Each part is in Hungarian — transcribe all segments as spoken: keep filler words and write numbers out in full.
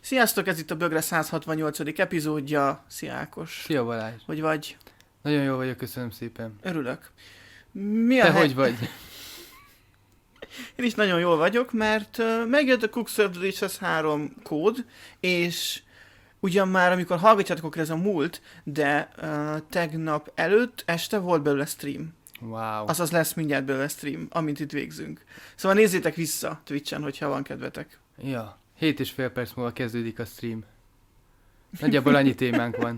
Sziasztok, ez itt a Bögre száz hatvannyolcadik epizódja. Szia Ákos. Szia Balázs. Hogy vagy? Nagyon jó vagyok, köszönöm szépen. Örülök. Mi a Te hely... hogy vagy? Én is nagyon jól vagyok, mert uh, megjött a Cook Serve Delicious három kód, és ugyan már amikor hallgatjátok, akkor ez a múlt, de uh, tegnap előtt este volt belőle stream. Wow. Azaz lesz mindjárt belőle stream, amint itt végzünk. Szóval nézzétek vissza Twitchen, hogyha van kedvetek. Ja, hét és fél perc múlva kezdődik a stream. Nagyjából annyi témánk van.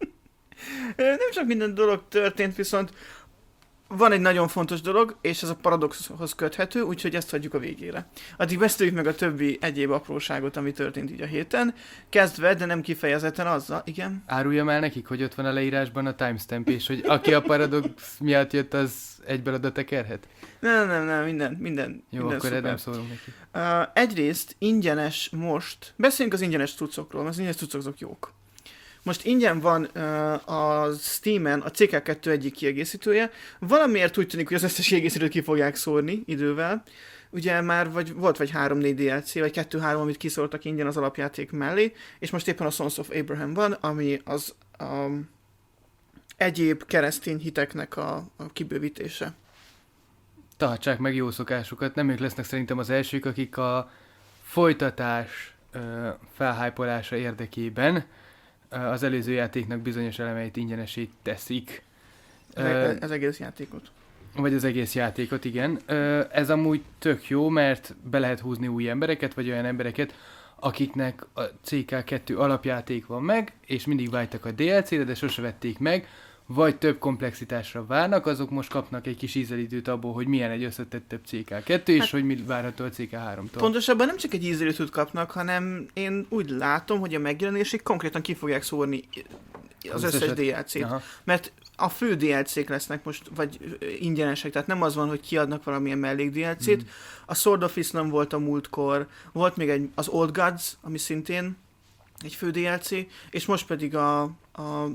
Nem csak minden dolog történt, viszont van egy nagyon fontos dolog, és ez a Paradoxhoz köthető, úgyhogy ezt hagyjuk a végére. Addig beszéljük meg a többi egyéb apróságot, ami történt így a héten. Kezdve, de nem kifejezetten azzal, igen. Áruljam el nekik, hogy ott van a leírásban a timestamp, és hogy aki a Paradox miatt jött, az egyből oda tekerhet? Nem, nem, nem, minden, minden, Jó, minden akkor szuper. nem szólunk neki. Uh, egyrészt ingyenes most, beszéljünk az ingyenes cuccokról, mert az ingyenes cuccok azok jók. Most ingyen van uh, a Steamen a cé ká kettő egyik kiegészítője. Valamiért úgy tűnik, hogy az összes kiegészítőt ki fogják szórni idővel. Ugye már vagy, volt vagy három-négy dé el cé, vagy kettő-három, amit kiszórtak ingyen az alapjáték mellé, és most éppen a Sons of Abraham van, ami az um, egyéb keresztény hiteknek a, a kibővítése. Tartsák meg jó szokásukat, nem ők lesznek szerintem az elsők, akik a folytatás uh, felhájpolása érdekében az előző játéknak bizonyos elemeit ingyenesé teszik. Ez, ez egész játékot. Vagy az egész játékot, igen. Ez amúgy tök jó, mert be lehet húzni új embereket, vagy olyan embereket, akiknek a cé ká kettő alapjáték van meg, és mindig vágytak a dé el cére, de sose vették meg, vagy több komplexitásra várnak, azok most kapnak egy kis ízelítőt abból, hogy milyen egy összetettebb cé ká kettő, és hát, hogy mi várható a cé ká háromtól. Pontosabban nem csak egy ízelítőt kapnak, hanem én úgy látom, hogy a megjelenésig konkrétan ki fogják szórni az, az összes dé el cét. Aha. Mert a fő dé el cék lesznek most, vagy ingyenesek, tehát nem az van, hogy kiadnak valamilyen mellék dé el cét. Mm. A Sword of Islam volt a múltkor, volt még egy, az Old Gods, ami szintén egy fő dé el cé, és most pedig a, a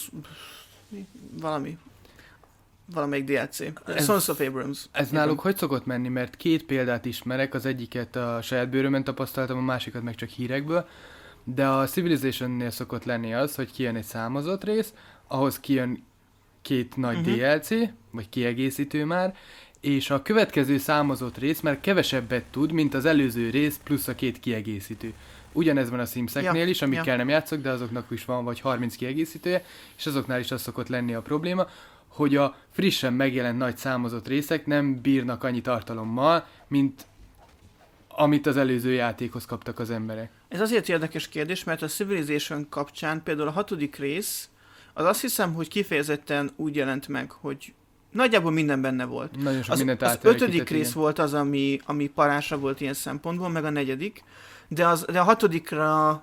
valami, valamelyik dé el cé. Ez, Sons of Abrams. Ez náluk van. Hogy szokott menni? Mert két példát ismerek, az egyiket a saját bőrömön tapasztaltam, a másikat meg csak hírekből, de a Civilization-nél szokott lenni az, hogy kijön egy számozott rész, ahhoz kijön két nagy uh-huh. dé el cé, vagy kiegészítő már, és a következő számozott rész már kevesebbet tud, mint az előző rész plusz a két kiegészítő. Ugyanez van a Simseknél ja, is, amikkel ja. nem játszok, de azoknak is van vagy harminc kiegészítője, és azoknál is az szokott lenni a probléma, hogy a frissen megjelent nagy számozott részek nem bírnak annyi tartalommal, mint amit az előző játékhoz kaptak az emberek. Ez azért érdekes kérdés, mert a Civilization kapcsán például a hatodik rész, az azt hiszem, hogy kifejezetten úgy jelent meg, hogy nagyjából minden benne volt. Nagyon sok az, mindent az ötödik rész igen. volt az, ami, ami parásra volt ilyen szempontból, meg a negyedik, de, az, de a hatodikra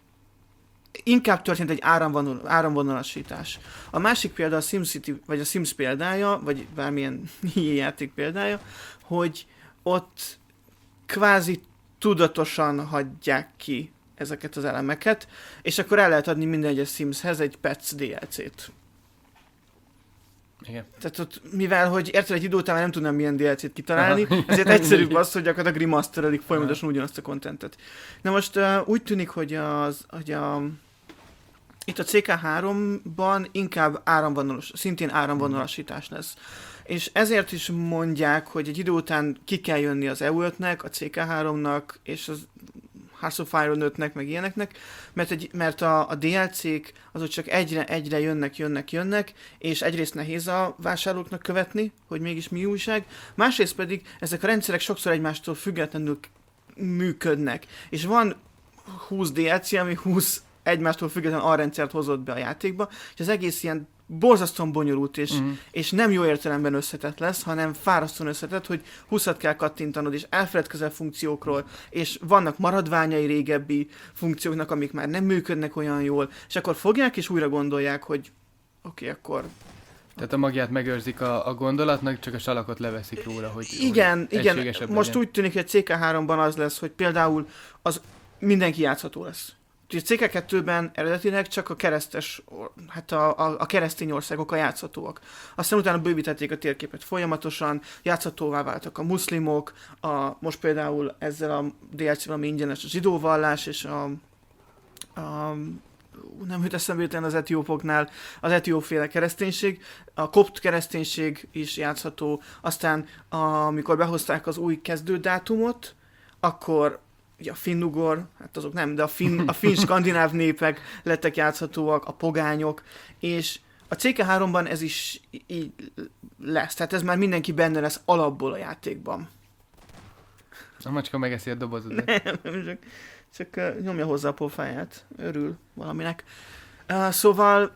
inkább történt egy áramvonal, áramvonalasítás. A másik példa a SimCity, vagy a Sims példája, vagy bármilyen játék példája, hogy ott kvázi tudatosan hagyják ki ezeket az elemeket, és akkor el lehet adni minden egyes Simshez egy Pets dé el cét. Igen. Tehát ott, mivel, hogy érted, egy idő után nem tudnám milyen dé el cét kitalálni, aha. ezért egyszerűbb az, hogy gyakorlatilag remasterelik folyamatosan ugyanazt a contentet. Na most uh, úgy tűnik, hogy, az, hogy a, itt a cé ká háromban inkább áramvonalas, szintén áramvonalasítás lesz. És ezért is mondják, hogy egy idő után ki kell jönni az e u ötnek, a cé ká háromnak, és az Hearts of Iron ötnek, meg ilyeneknek, mert, egy, mert a, a dé el cék azok csak egyre, egyre jönnek, jönnek, jönnek, és egyrészt nehéz a vásárlóknak követni, hogy mégis mi újság, másrészt pedig ezek a rendszerek sokszor egymástól függetlenül működnek. És van húsz dé el cé, ami húsz egymástól függetlenül alrendszert hozott be a játékba, és az egész ilyen borzasztóan bonyolult, és, uh-huh. és nem jó értelemben összetett lesz, hanem fárasztóan összetett, hogy húszat kell kattintanod, és elfeledkezel funkciókról, és vannak maradványai régebbi funkcióknak, amik már nem működnek olyan jól, és akkor fogják, és újra gondolják, hogy oké, okay, akkor... Tehát a magját megőrzik a, a gondolatnak, csak a salakot leveszik róla, hogy igen, hogy igen. Most legyen. Úgy tűnik, hogy a cé ká háromban az lesz, hogy például az mindenki játszható lesz. A cé ká kettőben eredetileg csak a keresztes, hát a, a, a keresztény országok a játszhatóak. Aztán utána bővítették a térképet folyamatosan, játszhatóvá váltak a muszlimok, a, most például ezzel a dé el cével, ami ingyenes, a zsidóvallás és a a nem jut eszembe jutni az etiópoknál, az etiópféle kereszténység, a kopt kereszténység is játszható, aztán amikor behozták az új kezdődátumot, akkor ugye a finnugor, hát azok nem, de a finn, a finn skandináv népek lettek játszhatóak, a pogányok, és a cé ká háromban ez is így lesz, tehát ez már mindenki benne lesz alapból a játékban. A macska megeszi a dobozodat. Nem, csak, csak uh, nyomja hozzá a pofáját, örül valaminek. Uh, szóval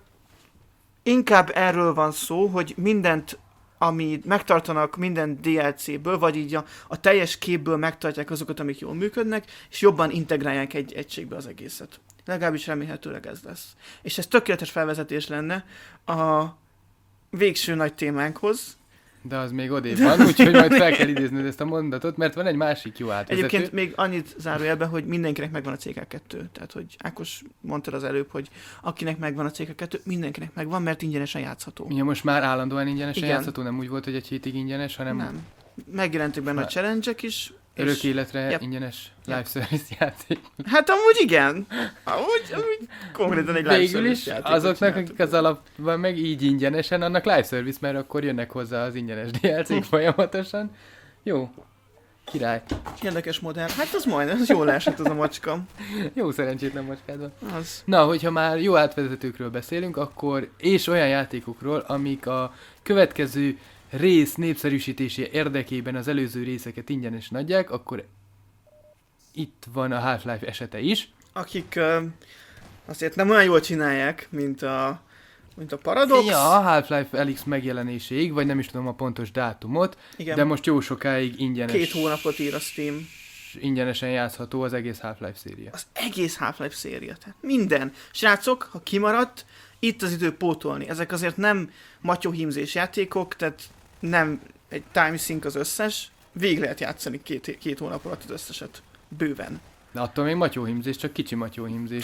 inkább erről van szó, hogy mindent, ami megtartanak minden dé el cé-ből, vagy így a, a teljes képből megtartják azokat, amik jól működnek, és jobban integrálják egy egységbe az egészet. Legalábbis remélhetőleg ez lesz. És ez tökéletes felvezetés lenne a végső nagy témánkhoz. De az még odébb van, úgyhogy majd fel kell idézned ezt a mondatot, mert van egy másik jó átvezető. Egyébként még annyit zárójelben, hogy mindenkinek megvan a cé ká kettő. Tehát, hogy Ákos mondta az előbb, hogy akinek megvan a cé ká kettő, mindenkinek megvan, mert ingyenesen játszható. Ja, most már állandóan ingyenesen Igen. játszható, nem úgy volt, hogy egy hétig ingyenes, hanem Nem. Megjelentek benne a challenge-ek is. örök és... életre Yep. ingyenes Yep. live service játék. Hát amúgy igen. Amúgy, amúgy konkrétan egy live Végül service is játékot azoknak, csináltak. akik az alapban meg így ingyenesen, annak live service, mert akkor jönnek hozzá az ingyenes dé el cé-k folyamatosan. Jó. Király. Érdekes modell. Hát az majdnem, az jól esett az a macska. Jó szerencsétlen macskád van. Az. Na, hogyha már jó átvezetőkről beszélünk, akkor és olyan játékokról, amik a következő rész népszerűsítése érdekében az előző részeket ingyenesen adják, akkor itt van a Half-Life esete is. Akik uh, azért nem olyan jól csinálják, mint a, mint a Paradox. Ja, a Half-Life Alyx megjelenéséig, vagy nem is tudom a pontos dátumot, Igen. de most jó sokáig ingyenes. Két hónapot ír a Steam. Ingyenesen játszható az egész Half-Life széria. Az egész Half-Life széria. Tehát minden. Srácok, ha kimaradt, itt az idő pótolni. Ezek azért nem matyóhímzés játékok, tehát nem egy time sync az összes. Végig lehet játszani két, két hónap alatt az összeset. Bőven. De attól még matyóhímzés, csak kicsi matyóhímzés.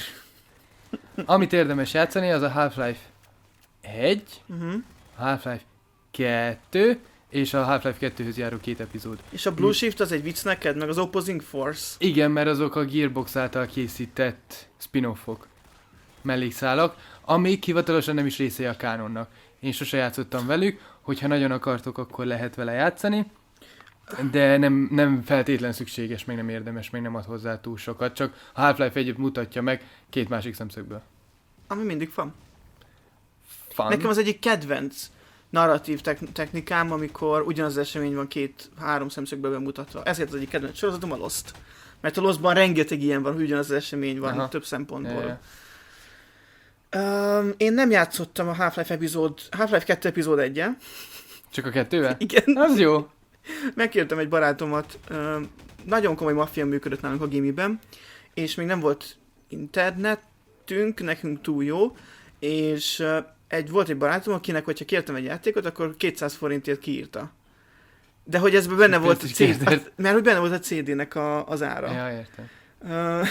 Amit érdemes játszani, az a Half-Life egy, Uh-huh. a Half-Life kettő, és a Half-Life kettőhöz járó két epizód. És a Blue Shift az egy vicc neked, meg az Opposing Force. Igen, mert azok a Gearbox által készített spin-offok, mellékszálak, amik hivatalosan nem is részei a kánonnak. Én sose játszottam velük, hogyha nagyon akartok, akkor lehet vele játszani, de nem, nem feltétlen szükséges, meg nem érdemes, meg nem ad hozzá túl sokat, csak a Half-Life egyet mutatja meg két másik szemszögből. Ami mindig van. Fun. Nekem az egyik kedvenc narratív tek- technikám, amikor ugyanaz az esemény van két-három szemszögből bemutatva. Ezért az egyik kedvenc sorozatom a Lost. Mert a Lostban rengeteg ilyen van, hogy ugyanaz az esemény van. Aha. Több szempontból. Ja, ja. Um, én nem játszottam a Half-Life epizód, Half-Life kettő epizód egyen. Csak a kettővel? Igen. Az jó. Megkértem egy barátomat, um, nagyon komoly maffia működött nálunk a gimiben, és még nem volt internetünk, nekünk túl jó, és uh, egy, volt egy barátom, akinek, hogyha kértem egy játékot, akkor kétszáz forintért kiírta. De hogy ez benne volt a cé dé, az, mert hogy benne volt a cé dé-nek a, az ára. Ja, értem. Uh,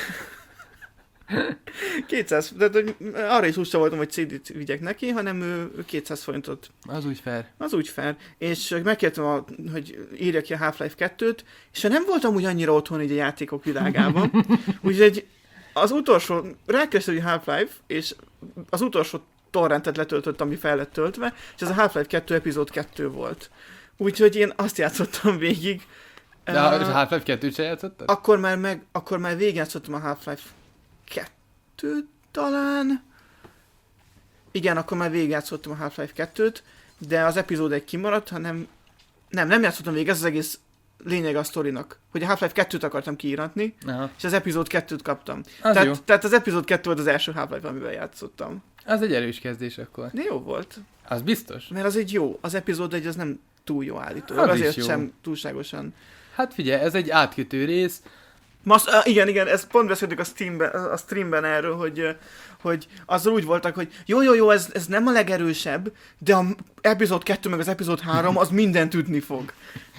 kétszáz, de hogy arra is lusta voltam, hogy cé dét vigyek neki, hanem ő, ő kétszáz forintot. Az úgy fair. Az úgy fair. És megkértem, a, hogy írja ki a Half-Life kettőt, és nem voltam úgy annyira otthon így a játékok világában. Úgyhogy az utolsó, rákerestem, hogy Half-Life, és az utolsó torrentet letöltött, ami fel lett töltve, és ez a Half-Life kettő epizód kettő volt. Úgyhogy én azt játszottam végig. De a uh, Half-Life kettőt se játszottad? Akkor már, meg, akkor már végigjátszottam a Half-Life kettőt talán. Igen, akkor már végigjátszottam a Half-Life kettőt, de az epizód egy kimaradt, hanem nem, nem játszottam végig, ez az egész lényeg a sztorinak, hogy a Half-Life kettőt akartam kiíratni, aha, és az epizód kettőt kaptam. Az tehát, jó. tehát az epizód kettő volt az első Half-Life, amivel játszottam. Az egy erős kezdés akkor. De jó volt. Az biztos. Mert az egy jó, az epizód egy az nem túl jó állítólag, Az is azért jó. sem túlságosan. Hát figyelj, ez egy átkötő rész. Most, uh, igen, igen, ezt pont beszéltük a, Steamben, a streamben erről, hogy, uh, hogy azzal úgy voltak, hogy jó, jó, jó, ez, ez nem a legerősebb, de a epizód kettő meg az epizód három az mindent ütni fog.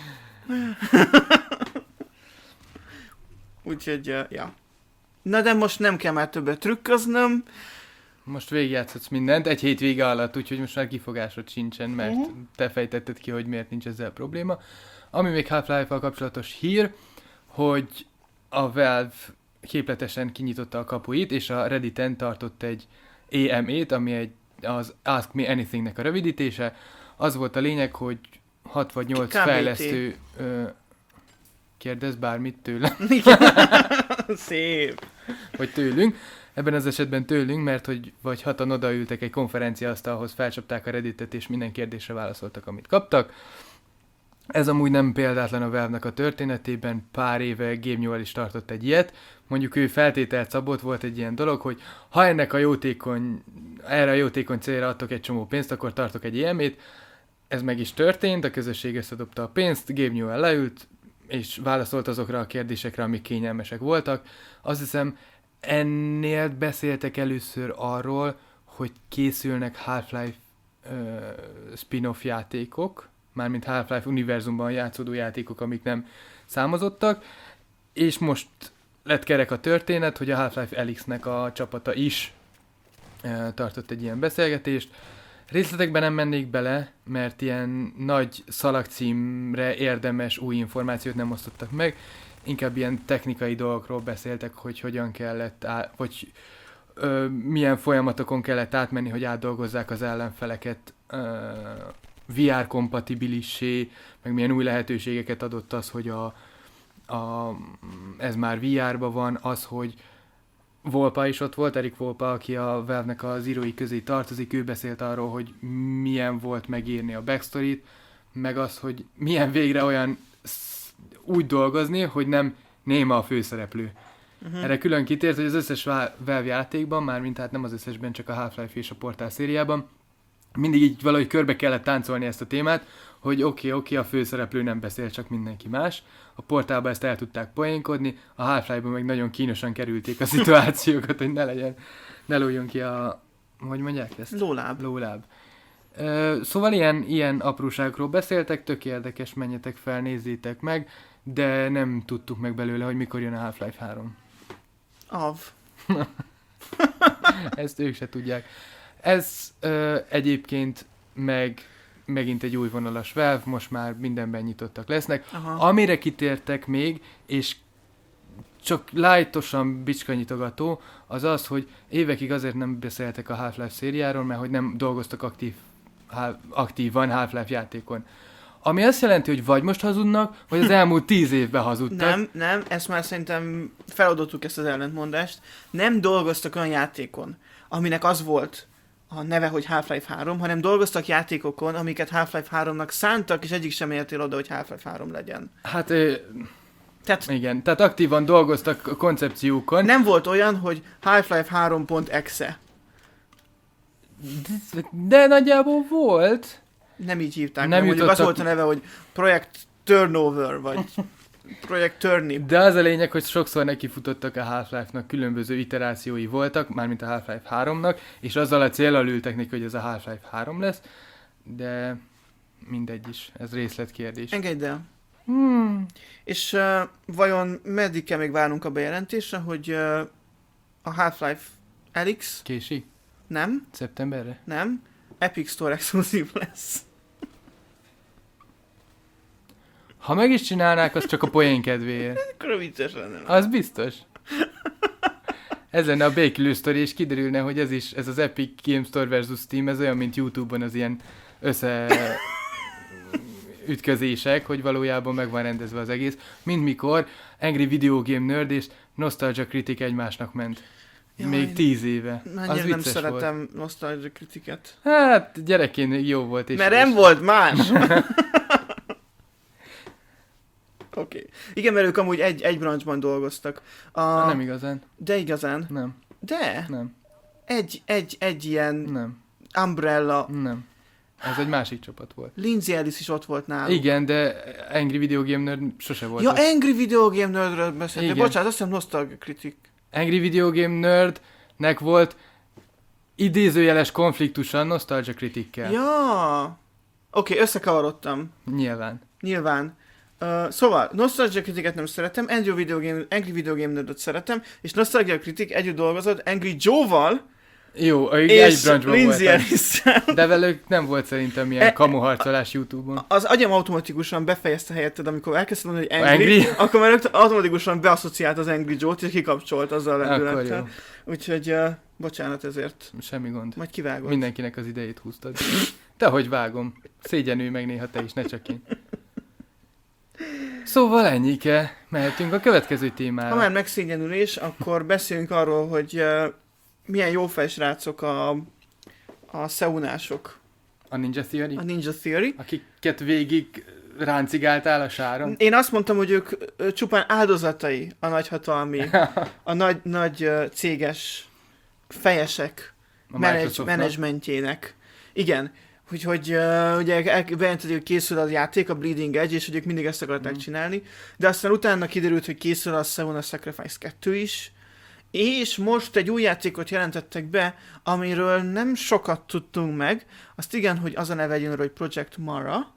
Úgyhogy, uh, ja. Na de most nem kell már többet trükköznöm. Most végigjátszhatsz mindent, egy hét vége alatt, úgyhogy most már kifogásod sincsen, mert Uh-huh. te fejtetted ki, hogy miért nincs ezzel probléma. Ami még Half-Life-val kapcsolatos hír, hogy a Valve képletesen kinyitotta a kapuit, és a Redditen tartott egy á em á-t, ami egy, az Ask Me Anything-nek a rövidítése. Az volt a lényeg, hogy hat vagy nyolc fejlesztő ö, kérdez bármit tőlem. Szép. Vagy tőlünk. Ebben az esetben tőlünk, mert hogy vagy hatan odaültek egy konferenciaasztalhoz, felcsapták a Redditet, és minden kérdésre válaszoltak, amit kaptak. Ez amúgy nem példátlan a Valve-nak a történetében, pár éve Gabe Newell is tartott egy ilyet. Mondjuk ő feltételt szabott, volt egy ilyen dolog, hogy ha ennek a jótékony, erre a jótékony célra adtok egy csomó pénzt, akkor tartok egy á em á-t. Ez meg is történt, a közösség összedobta a pénzt, Gabe Newell leült, és válaszolt azokra a kérdésekre, amik kényelmesek voltak. Azt hiszem, ennél beszéltek először arról, hogy készülnek Half-Life uh, spin-off játékok, mármint Half-Life univerzumban játszódó játékok, amik nem számozottak, és most lett kerek a történet, hogy a Half-Life Alyx-nek a csapata is uh, tartott egy ilyen beszélgetést. Részletekben nem mennék bele, mert ilyen nagy szalagcímre érdemes új információt nem osztottak meg, inkább ilyen technikai dolgokról beszéltek, hogy hogyan kellett, á, vagy ö, milyen folyamatokon kellett átmenni, hogy átdolgozzák az ellenfeleket ö, vé er-kompatibilissé, meg milyen új lehetőségeket adott az, hogy a, a, ez már vé er-ba van, az, hogy Volpa is ott volt, Eric Volpa, aki a Valve-nek az írói közé tartozik, ő beszélt arról, hogy milyen volt megírni a backstoryt, meg az, hogy milyen végre olyan úgy dolgozni, hogy nem néma a főszereplő. Uh-huh. Erre külön kitért, hogy az összes Valve játékban, mármint hát nem az összesben, csak a Half-Life és a Portal szériában, mindig így valahogy körbe kellett táncolni ezt a témát, hogy oké, okay, oké, okay, a főszereplő nem beszél, csak mindenki más. A Portálban ezt el tudták poénkodni, a Half-Life-ban meg nagyon kínosan kerülték a szituációkat, hogy ne legyen, ne lójjon ki a, hogy mondják ezt? Lóláb. Lóláb. Uh, szóval ilyen, ilyen apróságokról beszéltek, tök érdekes, menjetek fel, nézzétek meg, de nem tudtuk meg belőle, hogy mikor jön a Half-Life három. Av. Ezt ők se tudják. Ez uh, egyébként meg megint egy új vonalas Valve, most már mindenben nyitottak lesznek. Aha. Amire kitértek még, és csak lightosan bicskanyitogató, az az, hogy évekig azért nem beszéltek a Half-Life szériáról, mert hogy nem dolgoztak aktív, há, aktívan Half-Life játékon. Ami azt jelenti, hogy vagy most hazudnak, vagy az elmúlt tíz évben hazudtak. Nem, nem, ezt már szerintem feladottuk ezt az ellentmondást. Nem dolgoztak olyan játékon, aminek az volt a neve, hogy Half-Life három, hanem dolgoztak játékokon, amiket Half-Life háromnak szántak, és egyik sem értél oda, hogy Half-Life három legyen. Hát, ö, tehát, igen, tehát aktívan dolgoztak a koncepciókon. Nem volt olyan, hogy Half-Life három.exe. De, de nagyjából volt. Nem így hívták, nem mondjuk az volt a neve, hogy Project Turnover, vagy Project Turnip. De az a lényeg, hogy sokszor nekifutottak a Half-Life-nak, különböző iterációi voltak, mármint a Half-Life háromnak, és azzal a céllal ültek neki, hogy ez a Half-Life három lesz, de mindegy is, ez részletkérdés. Engedd el. Hmm. És uh, vajon meddig kell még várnunk a bejelentésre, hogy uh, a Half-Life Alyx... Késik? Nem. Szeptemberre? Nem. Epic Store exkluzív lesz. Ha meg is csinálnák, az csak a poén kedvéért. Akkor vicces lenne. Az biztos. Ez lenne a békülő sztori, és kiderülne, hogy ez is, ez az Epic Game Store versus Steam, ez olyan, mint YouTube-on az ilyen összeütközések, hogy valójában meg van rendezve az egész. Mint mikor Angry Video Game Nerd és Nostalgia Critic egymásnak ment. Jaj, még tíz éve. Mennyire nem szeretem volt. Nostalgia Criticet. Hát, gyerekként még jó volt. És Mert nem és... volt más. Oké. Okay. Igen, mert ők amúgy egy, egy branchban dolgoztak. A... Nem igazán. De igazán? Nem. De? Nem. Egy, egy, egy ilyen... Nem. Umbrella... Nem. Ez egy másik csapat volt. Lindsay Ellis is ott volt náluk. Igen, de Angry Video Game Nerd sose volt. Ja, ott. Angry Video Game Nerdről beszéltél. Bocsánat, azt hiszem Nostalgia Critic. Angry Video Game Nerdnek volt idézőjeles konfliktusa Nostalgia Critic-kel. Ja. Oké, okay, összekavarodtam. Nyilván. Nyilván. Uh, szóval, Nostalgia Critic-et nem szeretem, Angry Video Game, Angry Video Game Nerdot szeretem, és Nostalgia Critic együtt dolgozott Angry Joe-val, Jó, egy és branchban Lindsay voltam. Ellis-szel. De velük nem volt szerintem ilyen E- kamuharcolás YouTube-on. Az agyam automatikusan befejezte helyetted, amikor elkezdtem mondani, hogy Angry, Angry? akkor már rögtön automatikusan beasszociált az Angry Joe-t, és kikapcsolt azzal a Akkor lendülettel. jó. Úgyhogy uh, bocsánat ezért. Semmi gond. Majd kivágod. Mindenkinek az idejét húztad. Te hogy vágom. Szégyenülj meg néha te is, ne csak én. Szóval ennyike. Mehetünk a következő témára. Ha már megszégyenülés, akkor beszéljünk arról, hogy uh, milyen jó fejsrácok a, a szeunások. A Ninja Theory? A Ninja Theory. Akiket végig ráncigáltál a sáron? Én azt mondtam, hogy ők ö, csupán áldozatai a nagyhatalmi, a nagy, nagy ö, céges fejesek A menedzs, Microsoftnak. menedzsmentjének. Igen. Úgyhogy uh, ugye bejelentették, hogy készül a játék, a Bleeding Edge, és hogy ők mindig ezt akarták Mm. csinálni. De aztán utána kiderült, hogy készül a Seven Sacrifice kettő is. És most egy új játékot jelentettek be, amiről nem sokat tudtunk meg. Azt igen, hogy az a neve jön, hogy Project Mara.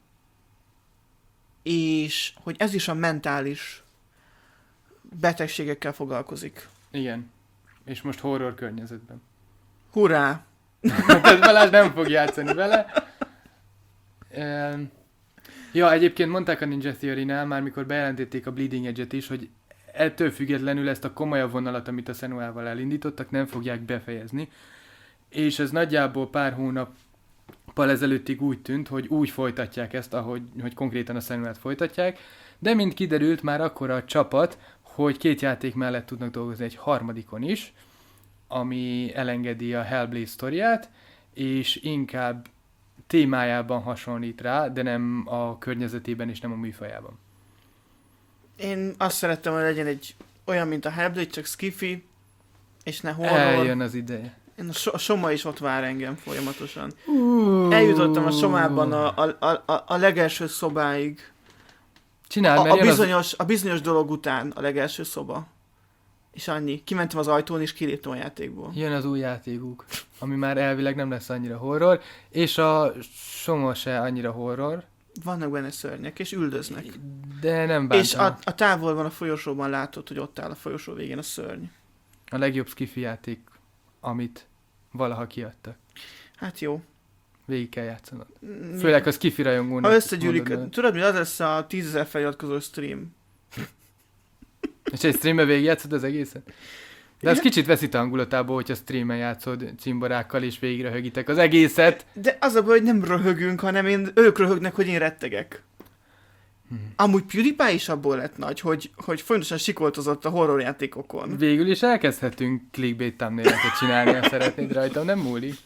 És hogy ez is a mentális betegségekkel foglalkozik. Igen. És most horror környezetben. Hurrá! Tehát Balázs nem fog játszani vele. Ehm, Ja, egyébként mondták a Ninja Theory-nál, már mikor bejelentették a Bleeding Edge-et is, hogy ettől függetlenül ezt a komolyabb vonalat, amit a Senuával elindítottak, nem fogják befejezni. És ez nagyjából pár hónappal ezelőttig úgy tűnt, hogy úgy folytatják ezt, ahogy hogy konkrétan a Senuát folytatják, de mint kiderült már akkor a csapat, hogy két játék mellett tudnak dolgozni egy harmadikon is, ami elengedi a Hellblade sztoriát, és inkább témájában hasonlít rá, de nem a környezetében és nem a műfajában. Én azt szerettem, hogy legyen egy olyan, mint a Hellblade, csak skifi, és ne horror. Eljön az ideje. Én a, so- a Soma is ott vár engem folyamatosan. Uh, Eljutottam a Somában a, a, a, a, a legelső szobáig. Csinál, A, mert a, jön az... bizonyos, a bizonyos dolog után a legelső szoba. És annyi. Kimentem az ajtón, és kiléptem a játékból. Jön az új játékuk, ami már elvileg nem lesz annyira horror, és a Soma se annyira horror, Vannak benne szörnyek, és üldöznek. de nem bántam. És a, a távolban, a folyosóban látod, hogy ott áll a folyosó végén a szörny. A legjobb skifi játék, amit valaha kiadtak. Hát jó. Végig kell játszanod. Mm, Főleg a skifi rajongónak. Ha összegyűlik, mondod, tudod mi, az lesz a tízezer feliratkozó stream. és egy streambe végigjátszod az egészet? De az kicsit veszít a hangulatából, hogyha streamen játszod cimborákkal, és végig röhögitek az egészet. De az a baj, hogy nem röhögünk, hanem én, ők röhögnek, hogy én rettegek. Hmm. Amúgy PewDiePie is abból lett nagy, hogy, hogy folyamatosan sikoltozott a horrorjátékokon. Végül is elkezdhetünk clickbait thumbnaileket csinálni, ha szeretnéd rajtam, nem múlik.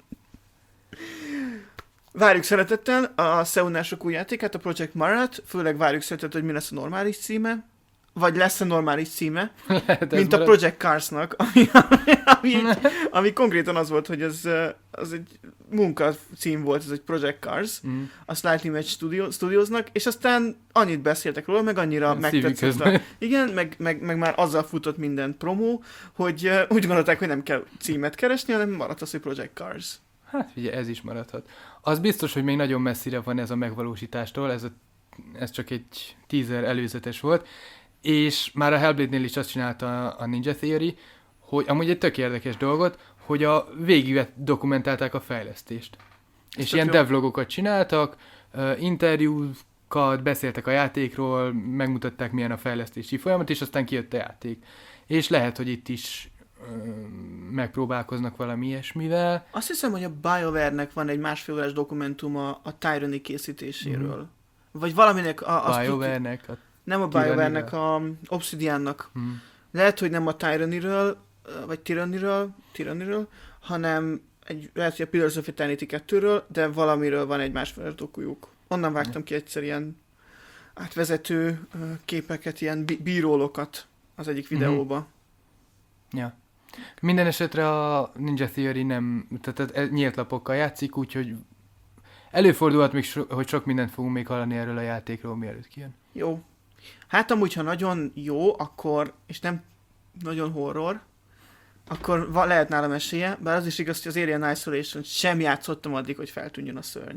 Várjuk szeretettel a Seunások új játékát, a Project Marat, főleg várjuk szeretettel, hogy mi lesz a normális címe, vagy lesz a normális címe, Lehet, ez mint a marad. Project Cars-nak, ami, ami, ami, ami konkrétan az volt, hogy ez az egy munka cím volt, ez egy Project Cars, Mm. a Slightly Match Studio, Studiosnak, és aztán annyit beszéltek róla, meg annyira Szívük megtetszett a... közben. Igen, meg, meg, meg már azzal futott minden promó, hogy uh, úgy gondolták, hogy nem kell címet keresni, hanem maradt az, hogy Project Cars. Hát figyelj, ez is maradhat. Az biztos, hogy még nagyon messzire van ez a megvalósítástól, ez, a, ez csak egy teaser előzetes volt, és már a Hellblade-nél is azt csinálta a Ninja Theory, hogy amúgy egy tök érdekes dolgot, hogy a végig dokumentálták a fejlesztést. Ez És tök ilyen jó. devlogokat csináltak, uh, interjúkat, beszéltek a játékról, megmutatták milyen a fejlesztési folyamat, és aztán kijött a játék. És lehet, hogy itt is uh, megpróbálkoznak valami ilyesmivel. Azt hiszem, hogy a BioWare-nek van egy másfél órás dokumentuma a Tyranny készítéséről. Mm. Vagy valaminek... A, azt BioWare-nek. A... Nem a BioWare-nek, a Obsidiannak. Hmm. Lehet, hogy nem a Tyranny-ről, vagy Tyranny-ről, Tyranny-ről, hanem egy, lehet, hogy a Pillars of Eternity kettőről, de valamiről van egy másfél dokujuk. Onnan vágtam ki egyszer ilyen átvezető ö, képeket, ilyen bí- bírólokat az egyik videóba. Ja. Minden esetre a Ninja Theory nem, tehát ez nyílt lapokkal játszik, úgyhogy előfordulhat még, so, hogy sok mindent fogunk még hallani erről a játékról, mielőtt kijön. Jó. Hát amúgy, ha nagyon jó, akkor, és nem nagyon horror, akkor va- lehet nálam esélye, bár az is igaz, hogy az Alien Isolation sem játszottam addig, hogy feltűnjön a szörny.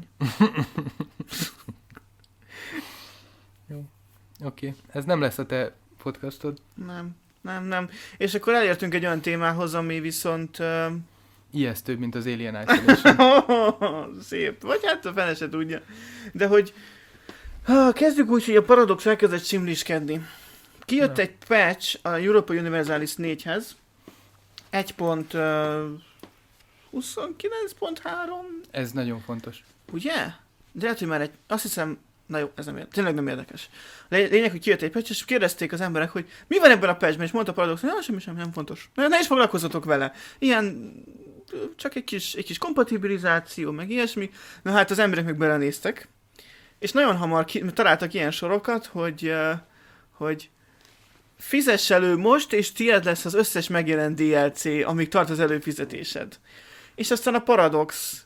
Jó. Oké. Okay. Ez nem lesz a te podcastod. Nem, nem, nem. És akkor elértünk egy olyan témához, ami viszont uh, ijesztőbb, mint az Alien Isolation. Szép. Vagy hát a fene se tudja. De hogy ha, kezdjük úgy, hogy a Paradox elkezdett simliskedni. Kijött Na. egy patch a Europa Universalis négyhez. egy pont huszonkilenc pont három. Ez nagyon fontos. Ugye? De lehet, hogy már egy, azt hiszem, na jó, ez nem érdekes. Tényleg nem érdekes. Lényeg, hogy kijött egy patch, és kérdezték az emberek, hogy mi van ebben a patchben, és mondta a Paradox, hogy semmi sem nem fontos. Ne, ne is foglalkozzatok vele. Ilyen, csak egy kis, egy kis kompatibilizáció, meg ilyesmi. Na hát az emberek meg belenéztek, és nagyon hamar ki, találtak ilyen sorokat, hogy, uh, hogy fizess elő most, és tiéd lesz az összes megjelent dé el cé, amíg tart az előfizetésed. És aztán a Paradox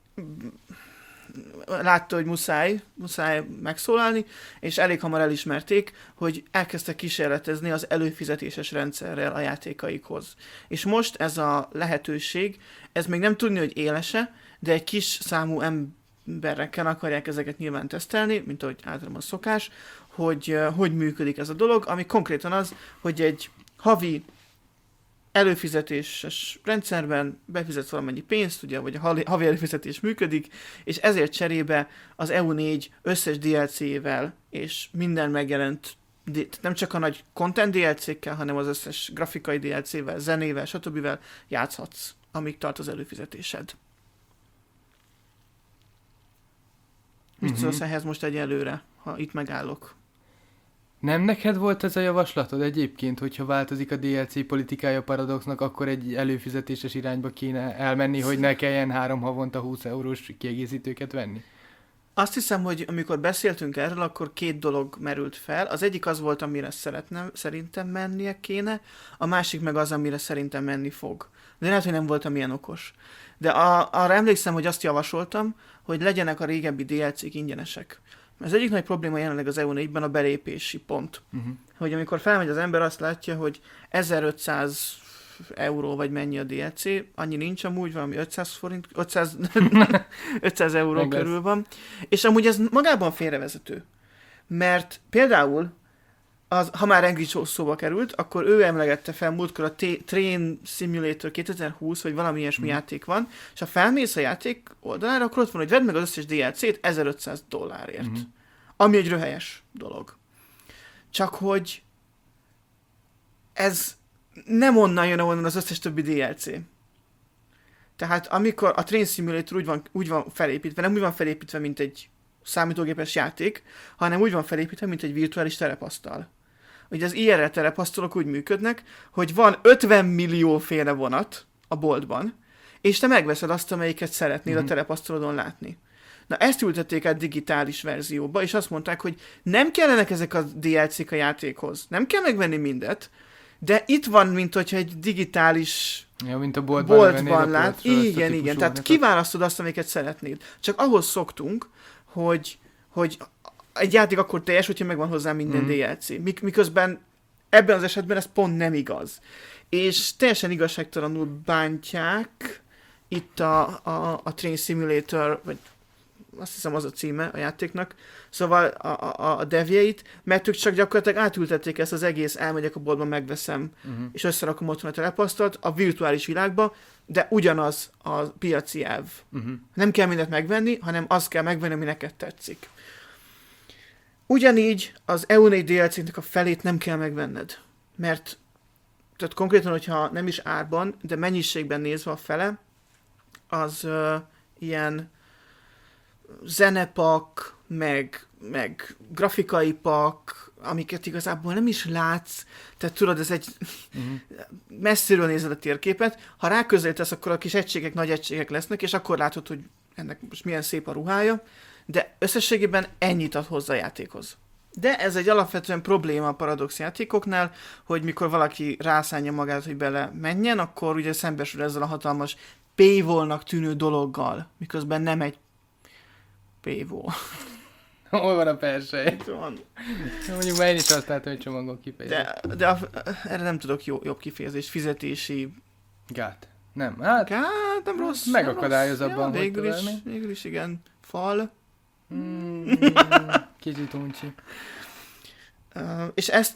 látta, hogy muszáj, muszáj megszólalni, és elég hamar elismerték, hogy elkezdtek kísérletezni az előfizetéses rendszerrel a játékaikhoz. És most ez a lehetőség, ez még nem tudni, hogy élese, de egy kis számú emberekkel akarják ezeket nyilván tesztelni, mint ahogy általában szokás, hogy hogy működik ez a dolog, ami konkrétan az, hogy egy havi előfizetéses rendszerben befizetsz valamennyi pénzt, ugye, vagy a havi előfizetés működik, és ezért cserébe az E U négy összes dé el cé-vel és minden megjelent, nem csak a nagy content dé el cé-kkel, hanem az összes grafikai dé el cé-vel, zenével, stb. Játszhatsz, amíg tart az előfizetésed. Mit Uh-huh. szólsz ehhez most egyelőre, ha itt megállok? Nem neked volt ez a javaslatod egyébként, hogyha változik a dé el cé politikája Paradoxnak, akkor egy előfizetéses irányba kéne elmenni, hogy ne kelljen három havonta húsz eurós kiegészítőket venni? Azt hiszem, hogy amikor beszéltünk erről, akkor két dolog merült fel. Az egyik az volt, amire szeretnem, szerintem mennie kéne, a másik meg az, amire szerintem menni fog. De lehet, hogy nem voltam ilyen okos. De a, arra emlékszem, hogy azt javasoltam, hogy legyenek a régebbi dé el cé-k ingyenesek. Az egyik nagy probléma jelenleg az E U négyben a belépési pont. Uh-huh. Hogy amikor felmegy az ember, azt látja, hogy ezerötszáz euró, vagy mennyi a dé el cé, annyi nincs amúgy, valami ötszáz forint, ötszáz, ötszáz euró Meg körül lesz. van. És amúgy ez magában félrevezető. Mert például, az, ha már Angry Joe szóba került, akkor ő emlegette fel múltkor a T- Train Simulator kétezer-húsz, vagy valami ilyesmi mm. játék van, és ha felmész a játék oldalára, akkor ott van, hogy vedd meg az összes dé el cé-t ezerötszáz dollárért. Mm. Ami egy röhelyes dolog. Csak hogy ez nem onnan jön, ahonnan az összes többi dé el cé. Tehát amikor a Train Simulator úgy van, úgy van felépítve, nem úgy van felépítve, mint egy számítógépes játék, hanem úgy van felépítve, mint egy virtuális terepasztal. Ugye az i er el terepasztalok úgy működnek, hogy van ötven millió féle vonat a boltban, és te megveszed azt, amelyiket szeretnél mm-hmm. a terepasztalodon látni. Na ezt ültették át digitális verzióba, és azt mondták, hogy nem kellenek ezek a dé el cé-k a játékhoz. Nem kell megvenni mindet, de itt van, mint hogyha egy digitális ja, mint a boltban, boltban lát. Igen, igen. Tehát kiválasztod azt, amiket szeretnéd. Csak ahhoz szoktunk, hogy, hogy egy játék akkor teljes, hogyha megvan hozzá minden mm. dé el cé. Mik, miközben ebben az esetben ez pont nem igaz. És teljesen igazságtalanul bántják itt a, a, a Train Simulator, vagy azt hiszem az a címe a játéknak, szóval a, a, a devjeit, mert ők csak gyakorlatilag átültették ezt az egész, elmegyek a boltban, megveszem, uh-huh. és összerakom otthon a telepasztalt a virtuális világba, de ugyanaz a piaci elv. Uh-huh. Nem kell mindent megvenni, hanem azt kell megvenni, ami neked tetszik. Ugyanígy az E U négy dé el cé-nek a felét nem kell megvenned, mert tehát konkrétan, hogyha nem is árban, de mennyiségben nézve a fele, az uh, ilyen zenepak, meg, meg grafikai pak, amiket igazából nem is látsz, tehát tudod, ez egy uh-huh. messziről nézed a térképet, ha ráközelítesz, akkor a kis egységek nagy egységek lesznek, és akkor látod, hogy ennek most milyen szép a ruhája, de összességében ennyit ad hozzá a játékhoz. De ez egy alapvetően probléma a Paradox játékoknál, hogy mikor valaki rászánja magát, hogy bele menjen, akkor ugye szembesül ezzel a hatalmas paywall-nak tűnő dologgal, miközben nem egy paywall. Hol van a persely? Itt van. Mondjuk már én is használtam egy csomagon kifejezést. De, de a, erre nem tudok jó, jobb kifejezést. Fizetési... Gát. Nem, hát... Gát, nem rossz. Megakadályoz nem rossz. abban, ja, hogy végül is, találni. végül is, igen. Fal. Mm, kicsit uncsi. Uh, és ezt...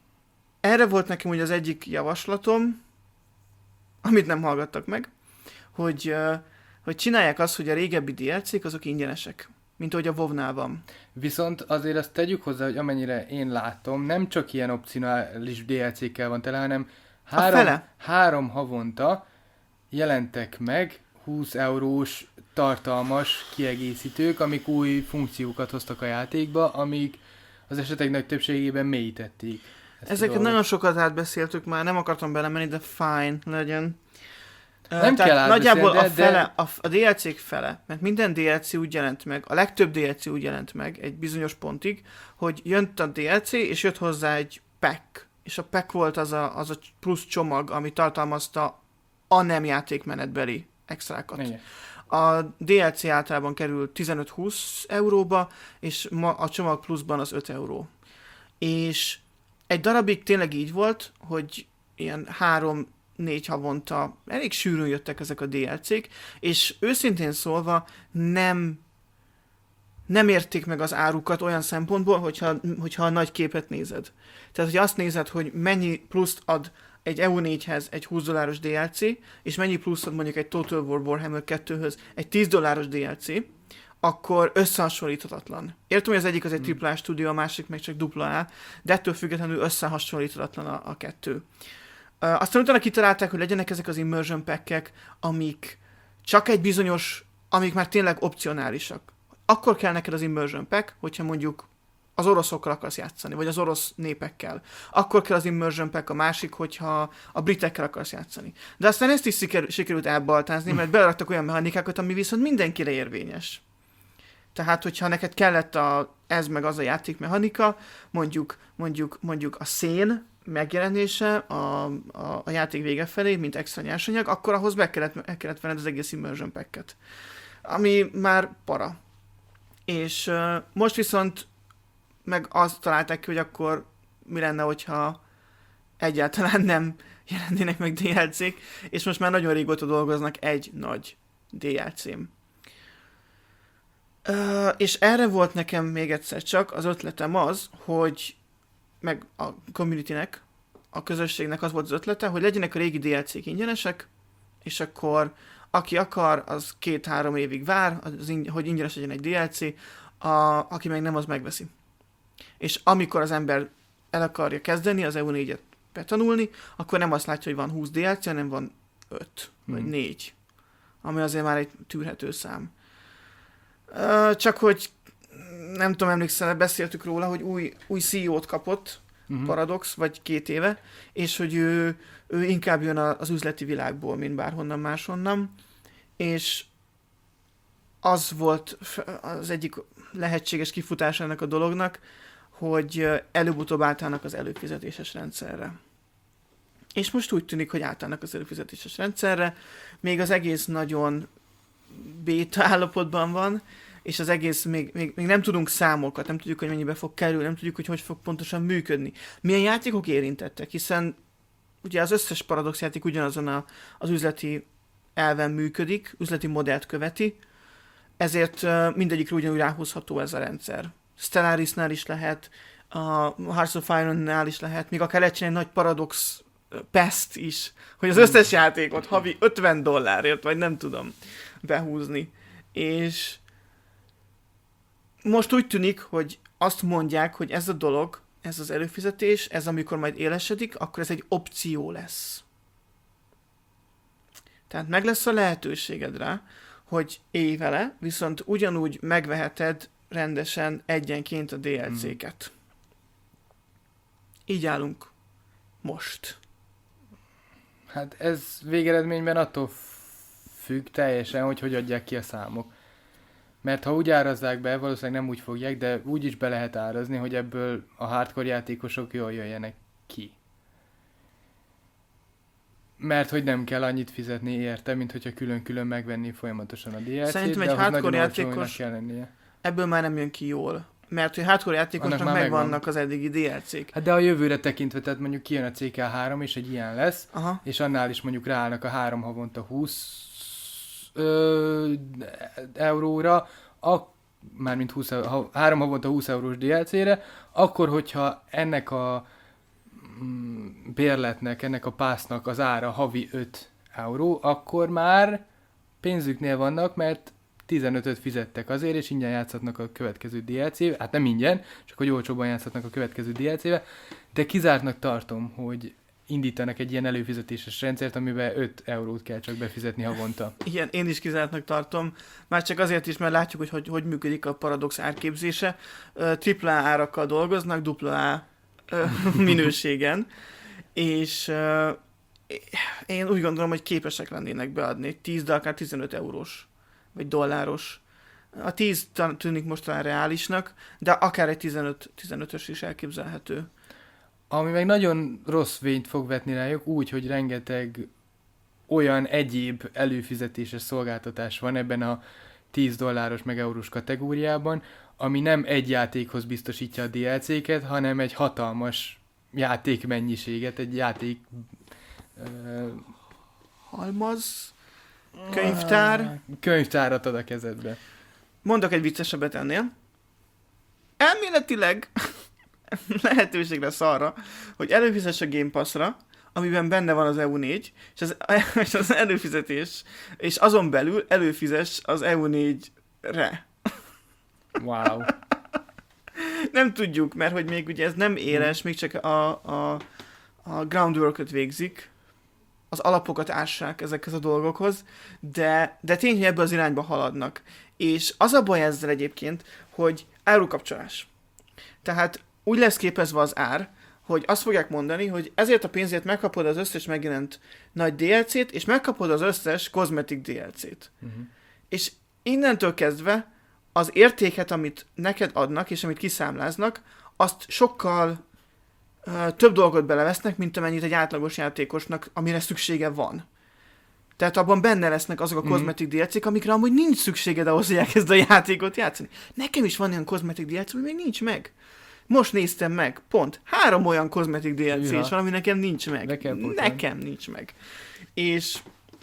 Erre volt nekem ugye az egyik javaslatom, amit nem hallgattak meg, hogy, hogy csinálják azt, hogy a régebbi dé el cék azok ingyenesek, mint ahogy a WoW-nál van. Viszont azért azt tegyük hozzá, hogy amennyire én látom, nem csak ilyen opcionális dé el cékkel van tele, hanem három, három havonta jelentek meg húsz eurós tartalmas kiegészítők, amik új funkciókat hoztak a játékba, amik az esetek nagy többségében mélyítették. Ezeket nagyon sokat átbeszéltük már, nem akartam belemenni, de fine, legyen. Nem Tehát kell nagyjából de, a fele, de... a, a dé el cék fele, mert minden dé el cé úgy jelent meg, a legtöbb dé el cé úgy jelent meg egy bizonyos pontig, hogy jött a dé el cé, és jött hozzá egy pack, és a pack volt az a, az a plusz csomag, ami tartalmazta a nem játékmenetbeli extrákat. Igen. A dé el cé általában kerül tizenöt-húsz euróba, és ma a csomag pluszban az öt euró. És egy darabig tényleg így volt, hogy ilyen három négy havonta elég sűrűn jöttek ezek a dé el cék, és őszintén szólva nem, nem érték meg az árukat olyan szempontból, hogyha, hogyha a nagy képet nézed. Tehát, hogy azt nézed, hogy mennyi pluszt ad egy E U négyhez egy húsz dolláros dé el cé, és mennyi plusz ad mondjuk egy Total War Warhammer kettőhöz egy tíz dolláros dé el cé, akkor összehasonlíthatatlan. Értem, hogy az egyik az egy tripla A stúdió, a másik meg csak dupla A, de ettől függetlenül összehasonlíthatatlan a, a kettő. Uh, aztán utána kitalálták, hogy legyenek ezek az immersion pack-ek, amik csak egy bizonyos, amik már tényleg opcionálisak. Akkor kell neked az immersion pack, hogyha mondjuk az oroszokkal akarsz játszani, vagy az orosz népekkel. Akkor kell az immersion pack a másik, hogyha a britekkel akarsz játszani. De aztán ezt is sikerült, sikerült elbaltázni, mert beleraktak olyan mechanikákat, ami viszont mindenkire érvényes. Tehát, hogyha neked kellett a, ez meg az a játékmechanika, mondjuk, mondjuk, mondjuk a szén megjelenése a, a, a játék vége felé, mint extra nyersanyag, akkor ahhoz be kellett, meg kellett venned az egész immersion packet. Ami már para. És uh, most viszont meg azt találták ki, hogy akkor mi lenne, hogyha egyáltalán nem jelennének meg dé el cék, és most már nagyon régóta dolgoznak egy nagy dé el cém. Uh, és erre volt nekem még egyszer csak az ötletem az, hogy meg a communitynek, a közösségnek az volt az ötlete, hogy legyenek a régi dé el cék ingyenesek, és akkor aki akar, az két-három évig vár, az ing- hogy ingyenes legyen egy dé el cé, a, aki meg nem, az megveszi. És amikor az ember el akarja kezdeni az E U négyet betanulni, akkor nem azt látja, hogy van húsz dé el cé, hanem van öt, hmm. vagy négy, ami azért már egy tűrhető szám. Uh, csak hogy nem tudom, emlékszel, beszéltük róla, hogy új, új cé í ó-t kapott, uh-huh. Paradox, vagy két éve, és hogy ő, ő inkább jön az üzleti világból, mint bárhonnan máshonnan, és az volt az egyik lehetséges kifutása ennek a dolognak, hogy előbb-utóbb átállnak az előfizetéses rendszerre. És most úgy tűnik, hogy átállnak az előfizetéses rendszerre, még az egész nagyon béta állapotban van, és az egész, még, még, még nem tudunk számokat, nem tudjuk, hogy mennyibe fog kerülni, nem tudjuk, hogy hogy fog pontosan működni. Milyen játékok érintettek, hiszen ugye az összes Paradox játék ugyanazon a, az üzleti elven működik, üzleti modellt követi, ezért uh, mindegyikre ugyanúgy ráhúzható ez a rendszer. Stellarisnál is lehet, a Hearts of Ironnál is lehet, még akár lehet csinálni egy nagy Paradox Pest is, hogy az összes játékot havi ötven dollárért, vagy nem tudom, behúzni. És most úgy tűnik, hogy azt mondják, hogy ez a dolog, ez az előfizetés, ez amikor majd élesedik, akkor ez egy opció lesz. Tehát meg lesz a lehetőséged rá, hogy élj vele, viszont ugyanúgy megveheted rendesen egyenként a dé el céket. Így állunk most. Hát ez végeredményben attól függ teljesen, hogy hogy adják ki a számok. Mert ha úgy árazzák be, valószínűleg nem úgy fogják, de úgy is be lehet árazni, hogy ebből a hardcore játékosok jól jöjjenek ki. Mert hogy nem kell annyit fizetni érte, mint hogyha külön-külön megvenni folyamatosan a dé el cét, szerintem egy hardcore játékos kell lennie. Ebből már nem jön ki jól. Mert hogy hardcore játékosnak megvannak megvan. Az eddigi dé el cék. Hát de a jövőre tekintve, tehát mondjuk kijön a cé ká három, és egy ilyen lesz, aha. És annál is mondjuk ráállnak a három havonta húsz ö, euróra, a, mármint húsz, ha, három havonta húsz eurós dé el cére, akkor hogyha ennek a mm, bérletnek, ennek a pásznak az ára havi öt euró, akkor már pénzüknél vannak, mert tizenötöt fizettek azért, és ingyen játszhatnak a következő dé el cé-vel. Hát nem ingyen, csak hogy olcsóban játszhatnak a következő dé el cé-vel. De kizártnak tartom, hogy indítanak egy ilyen előfizetéses rendszert, amiben öt eurót kell csak befizetni havonta. Igen, én is kizártnak tartom. Már csak azért is, mert látjuk, hogy hogy, hogy működik a Paradox árképzése. Tripla A árakkal dolgoznak, dupla A minőségen. És én úgy gondolom, hogy képesek lennének beadni tíz, de akár tizenöt eurós, vagy dolláros. A tíz tűnik most talán reálisnak, de akár egy tizenöt, tizenötös is elképzelhető. Ami meg nagyon rossz vényt fog vetni rájuk, úgy, hogy rengeteg olyan egyéb előfizetéses szolgáltatás van ebben a tíz dolláros meg eurós kategóriában, ami nem egy játékhoz biztosítja a dé el cé-ket, hanem egy hatalmas játékmennyiséget, egy játék... Uh, halmaz, könyvtár. Könyvtárat ad a kezedbe. Mondok egy viccesebbet ennél. Elméletileg lehetőség lesz arra, hogy előfizess a Game Pass-ra, amiben benne van az E U négy, és az, és az előfizetés, és azon belül előfizess az E U négyre. Wow. Nem tudjuk, mert hogy még ugye ez nem éles, még csak a, a, a groundwork-öt végzik, az alapokat ássák ezekhez a dolgokhoz, de, de tény, hogy ebbe az irányba haladnak. És az a baj ezzel egyébként, hogy árukapcsolás. Tehát úgy lesz képezve az ár, hogy azt fogják mondani, hogy ezért a pénzért megkapod az összes megjelent nagy dé el cé-t, és megkapod az összes kozmetik dé el cé-t. Uh-huh. És innentől kezdve az értéket, amit neked adnak, és amit kiszámláznak, azt sokkal uh, több dolgot belevesznek, mint amennyit egy átlagos játékosnak, amire szüksége van. Tehát abban benne lesznek azok a mm-hmm. kozmetik dé el cé-k, amikre amúgy nincs szükséged ahhoz, hogy elkezd a játékot játszani. Nekem is van ilyen kozmetik dé el cé, ami még nincs meg. Most néztem meg, pont. Három olyan kozmetik dé el cé is van, ami nekem nincs meg. Nekem, nekem nincs meg. És,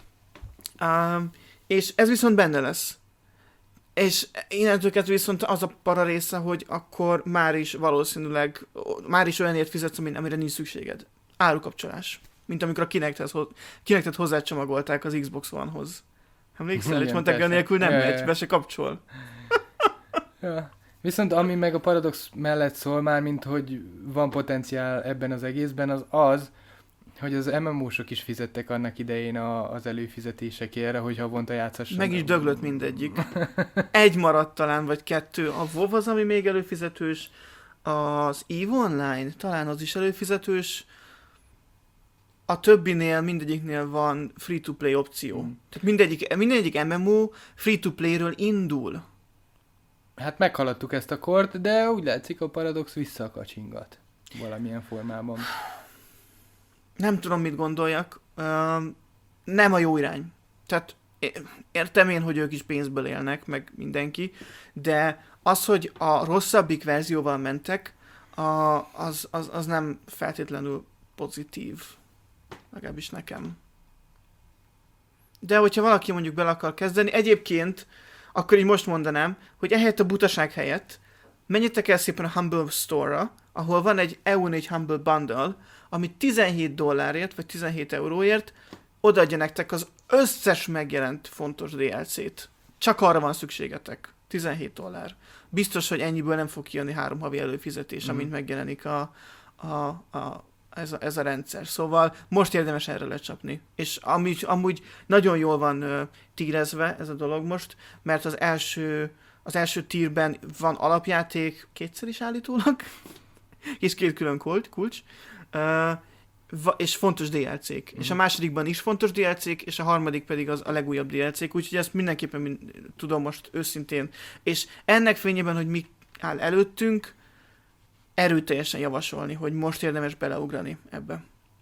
um, és ez viszont benne lesz. És innentől kezdve viszont az a para része, hogy akkor már is valószínűleg, már is olyanért fizetsz, amire nincs szükséged. Árukapcsolás. Mint amikor a Kinectet hozzácsomagolták az Xbox One-hoz. Emlékszel? És mondták, hogy nélkül nem megy, be se kapcsol. Ja. Viszont ami meg a Paradox mellett szól már, mint hogy van potenciál ebben az egészben, az az, hogy az em em ó-sok is fizettek annak idején a, az előfizetésekére, hogy havonta játszhassanak. Meg is döglött mindegyik. Egy maradt talán, vagy kettő. A WoW az, ami még előfizetős. Az EVE Online, talán az is előfizetős. A többinél, mindegyiknél van free-to-play opció. Hmm. Tehát mindegyik, mindegyik em em ó free-to-play-ről indul. Hát meghaladtuk ezt a kort, de úgy látszik, a Paradox visszakacsingat valamilyen formában. Nem tudom, mit gondoljak. Uh, nem a jó irány. Tehát értem én, hogy ők is pénzből élnek, meg mindenki, de az, hogy a rosszabbik verzióval mentek, a, az, az, az nem feltétlenül pozitív. Legalábbis nekem. De hogyha valaki mondjuk bele akar kezdeni, egyébként akkor így most mondanám, hogy ehelyett a butaság helyett menjetek el szépen a Humble Store-ra, ahol van egy E U négy Humble Bundle, ami tizenhét dollárért, vagy tizenhét euróért odaadja nektek az összes megjelent fontos dé el cé-t. Csak arra van szükségetek. tizenhét dollár. Biztos, hogy ennyiből nem fog kijönni három havi előfizetés, mm. amint megjelenik a, a, a, ez, a, ez a rendszer. Szóval most érdemes erre lecsapni. És amúgy, amúgy nagyon jól van uh, tírezve ez a dolog most, mert az első, az első tírben van alapjáték, kétszer is állítólag, és két külön kulcs, kulcs, uh, és fontos dé el cé-k. Mm. És a másodikban is fontos dé el cé-k, és a harmadik pedig az a legújabb dé el cé-k, úgyhogy ezt mindenképpen mind, tudom most őszintén. És ennek fényében, hogy mi áll előttünk, erőteljesen javasolni, hogy most érdemes beleugrani ebbe.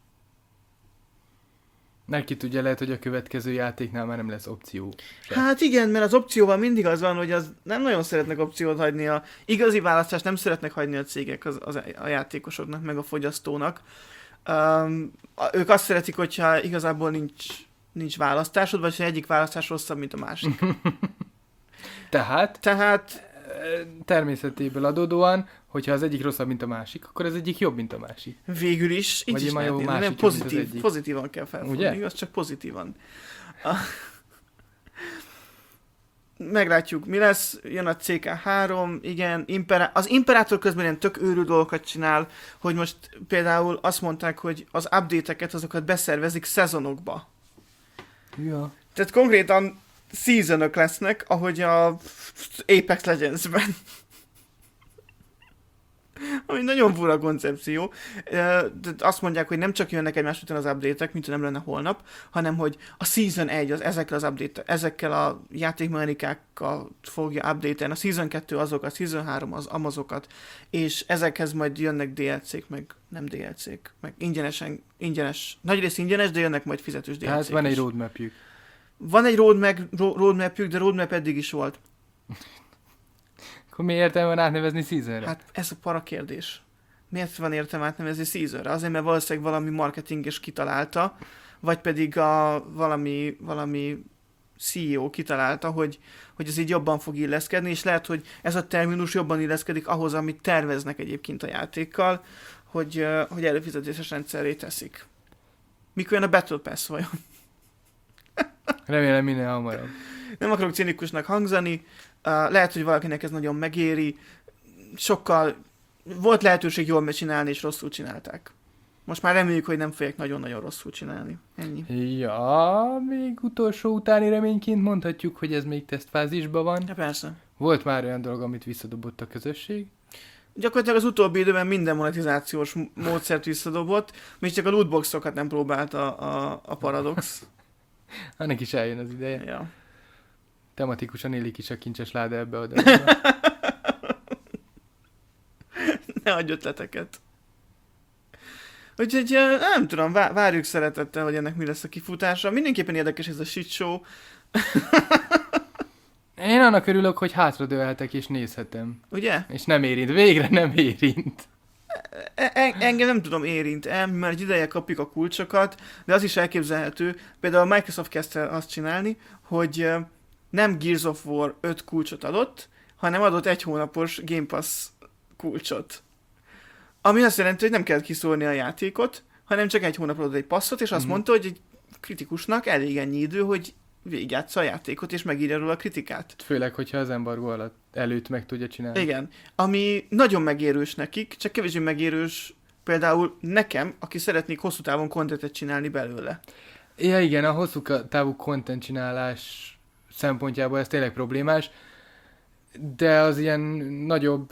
Neki tudja, lehet, hogy a következő játéknál már nem lesz opció. Se. Hát igen, mert az opcióval mindig az van, hogy az nem nagyon szeretnek opciót hagyni. A igazi választást nem szeretnek hagyni a cégek az, az, a játékosoknak, meg a fogyasztónak. Um, ők azt szeretik, hogyha igazából nincs, nincs választásod, vagy ha egyik választás rosszabb, mint a másik. Tehát? Tehát természetéből adódóan, hogyha az egyik rosszabb, mint a másik, akkor az egyik jobb, mint a másik. Végül is, így is lehet nézni, nem pozitív, pozitívan kell felfogni, igaz, csak pozitívan. A, meglátjuk, mi lesz, jön a cé ká három, igen, Impera- az Imperátor közben ilyen tök őrült dolgokat csinál, hogy most például azt mondták, hogy az update-eket, azokat beszervezik szezonokba. Ja. Tehát konkrétan seasonok lesznek, ahogy a Apex Legends-ben. Ami nagyon fura koncepció. De azt mondják, hogy nem csak jönnek egymás után az update-ek, mint nem lenne holnap, hanem hogy a Season egy az ezekkel az update ezekkel a játékmechanikákkal fogja update-elni, a Season kettő azok, a Season három az amazokat, és ezekhez majd jönnek dé el cé-k, meg nem dé el cé-k, meg ingyenesen, ingyenes, nagyrészt ingyenes, de jönnek majd fizetős dé el cé-k. Hát van is. egy roadmapjük. Van egy roadmap, roadmapjük, de roadmap eddig is volt. Akkor mi értelme van átnevezni Seasonre? Hát ez a para kérdés. Miért van értelme átnevezni Seasonre? Azért, mert valószínűleg valami marketinges kitalálta, vagy pedig a valami, valami cé e o kitalálta, hogy, hogy ez így jobban fog illeszkedni, és lehet, hogy ez a terminus jobban illeszkedik ahhoz, amit terveznek egyébként a játékkal, hogy, hogy előfizetéses rendszerré teszik. Mikor jön a Battle Pass vajon? Remélem minél hamarabb. Nem akarok cinikusnak hangzani, uh, lehet, hogy valakinek ez nagyon megéri, sokkal volt lehetőség jól megcsinálni, és rosszul csinálták. Most már reméljük, hogy nem fogják nagyon-nagyon rosszul csinálni. Ennyi. Ja, még utolsó utáni reményként mondhatjuk, hogy ez még tesztfázisban van. Ja, persze. Volt már olyan dolog, amit visszadobott a közösség. Gyakorlatilag az utóbbi időben minden monetizációs módszert visszadobott, még csak a lootboxokat nem próbálta a, a Paradox. Annak is eljön az ideje. Ja. Tematikusan élik is a kincses láda ebbe oda. Ne adj ötleteket. Úgyhogy nem tudom, várjuk szeretettel, hogy ennek mi lesz a kifutása. Mindenképpen érdekes ez a shit show. Én annak örülök, hogy hátradőlhetek és nézhetem. Ugye? És nem érint. Végre nem érint. En- engem nem tudom érint el, mert egy ideje kapjuk a kulcsokat, de az is elképzelhető. Például a Microsoft kezdte azt csinálni, hogy nem Gears of War öt kulcsot adott, hanem adott egy hónapos Game Pass kulcsot. Ami azt jelenti, hogy nem kell kiszólni a játékot, hanem csak egy hónapra adott egy passzot, és azt mm-hmm. mondta, hogy egy kritikusnak elég ennyi idő, hogy végigjátsza a játékot, és megírja róla a kritikát. Főleg, hogyha az embargó alatt előtt meg tudja csinálni. Igen. Ami nagyon megérős nekik, csak kevésbé megérős például nekem, aki szeretnék hosszú távon contentet csinálni belőle. Ja igen, a hosszú távú content csinálás szempontjából ez tényleg problémás, de az ilyen nagyobb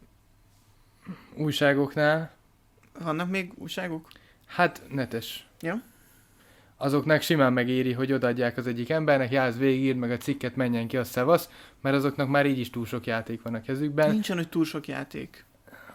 újságoknál... Vannak még újságok? Hát netes. Ja. Azoknak simán megéri, hogy odaadják az egyik embernek, jársz végigírd meg a cikket, menjen ki a szevasz, mert azoknak már így is túl sok játék van a kezükben. Nincsen, hogy túl sok játék.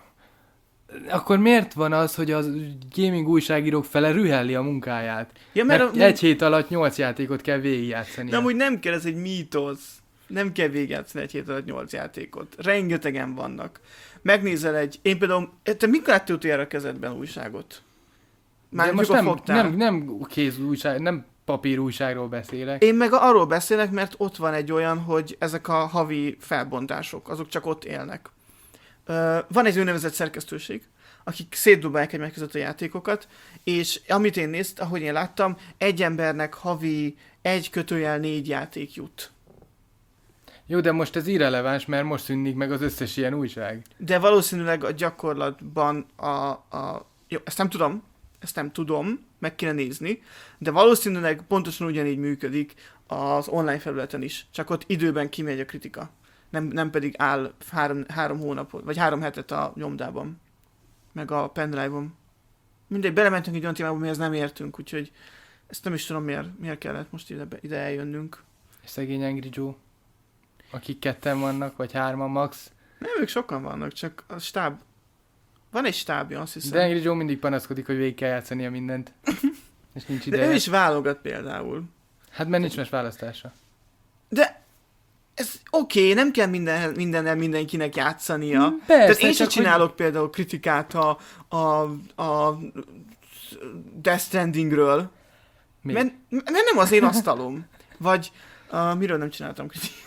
Akkor miért van az, hogy a gaming újságírók fele rühelli a munkáját? Ja, mert mert a, egy hét alatt nyolc játékot kell végigjátszani. De amúgy nem kell, ez egy mítosz. Nem kell végigjátszani egy hét alatt nyolc játékot. Rengetegen vannak. Megnézel egy... Én például... Te mikor láttél utoljára a kezedben újságot? Már de most nem, nem, nem kézújság, nem papírújságról beszélek. Én meg arról beszélek, mert ott van egy olyan, hogy ezek a havi felbontások, azok csak ott élnek. Uh, van egy úgynevezett szerkesztőség, akik szétdobálják egymás között a játékokat, és amit én néztem, ahogy én láttam, egy embernek havi egy kötőjel négy játék jut. Jó, de most ez irreleváns, mert most szűnik meg az összes ilyen újság. De valószínűleg a gyakorlatban a... a jó, ezt nem tudom, ezt nem tudom, meg kéne nézni, de valószínűleg pontosan ugyanígy működik az online felületen is, csak ott időben kimegy a kritika. Nem, nem pedig áll három, három hónapot, vagy három hetet a nyomdában, meg a pendrive-on. Mindegy, belementünk egy olyan témába, mihez nem értünk, úgyhogy ezt nem is tudom, miért, miért kellett most ide, ide eljönnünk. És szegény Angry Joe, akik ketten vannak, vagy hárman max. Nem, ők sokan vannak, csak a stáb... Van egy stábja, azt hiszem. De Angry Joe mindig panaszkodik, hogy végig kell játszania mindent. És nincs ideje. De ő is válogat például. Hát mert nincs más választása. De ez oké, okay, nem kell minden, mindennel mindenkinek játszania. Persze, tehát én sem csinálok hogy... például kritikát a, a, a Death Strandingről. Mert, mert nem az én asztalom. Vagy uh, miről nem csináltam kritikát?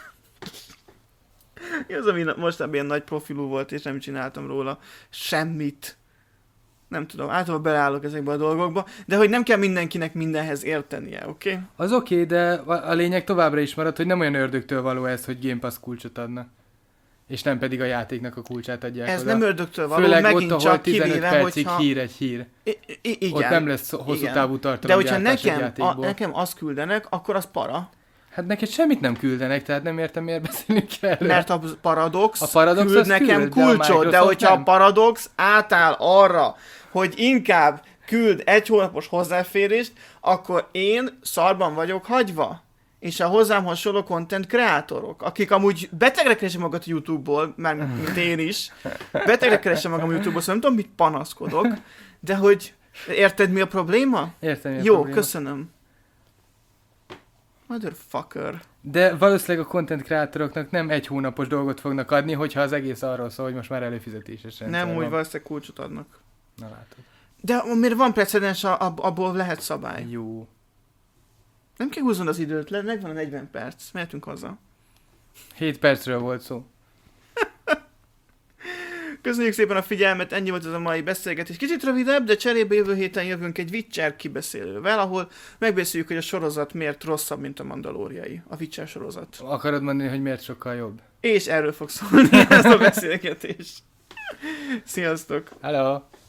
Mi az, ami most ilyen nagy profilú volt, és nem csináltam róla semmit. Nem tudom, általában beleállok ezekbe a dolgokba, de hogy nem kell mindenkinek mindenhez értenie, oké? Okay? Az oké, okay, de a lényeg továbbra is marad, hogy nem olyan ördögtől való ez, hogy Game Pass kulcsot adnak. És nem pedig a játéknak a kulcsát adják Ez oda. nem ördögtől való, főleg megint ott, csak tizenöt kivéve, percig hogyha... hír egy hír. I- I- igen. Ott nem lesz hosszú igen. távú De hogyha tartalomgyártás egy nekem, a, játékból. nekem azt küldenek, akkor az para. Hát neked semmit nem küldenek, tehát nem értem, miért beszélünk erről. Mert a Paradox, A Paradox küld az nekem küld, de a kulcsot, de, Microsoft hogyha nem. a Paradox átáll arra, hogy inkább küld egy hónapos hozzáférést, akkor én szarban vagyok hagyva. És a hozzám hasonló content kreátorok, akik amúgy betegre keresem magat a YouTube-ból, már mint én is, betegre keresem magam a YouTube-ból, szóval nem tudom, mit panaszkodok, de hogy érted, mi a probléma? Értem, mi a Jó, probléma. köszönöm. Motherfucker. De valószínűleg a content kreátoroknak nem egy hónapos dolgot fognak adni, hogyha az egész arról szól, hogy most már előfizetéses rendszer Nem úgy van. valószínűleg kulcsot adnak. Na látod. De miért van precedens, a- ab- abból lehet szabály. Jó. Nem kell húznod az időt, le- megvan a negyven perc, mehetünk haza. hét percről volt szó. Köszönjük szépen a figyelmet, ennyi volt ez a mai beszélgetés. Kicsit rövidebb, de cserébe jövő héten jövünk egy Witcher kibeszélővel, ahol megbeszéljük, hogy a sorozat miért rosszabb, mint a Mandalóriai. A Witcher sorozat. Akarod mondani, hogy miért sokkal jobb? És erről fog szólni ez a beszélgetés. Sziasztok! Hello!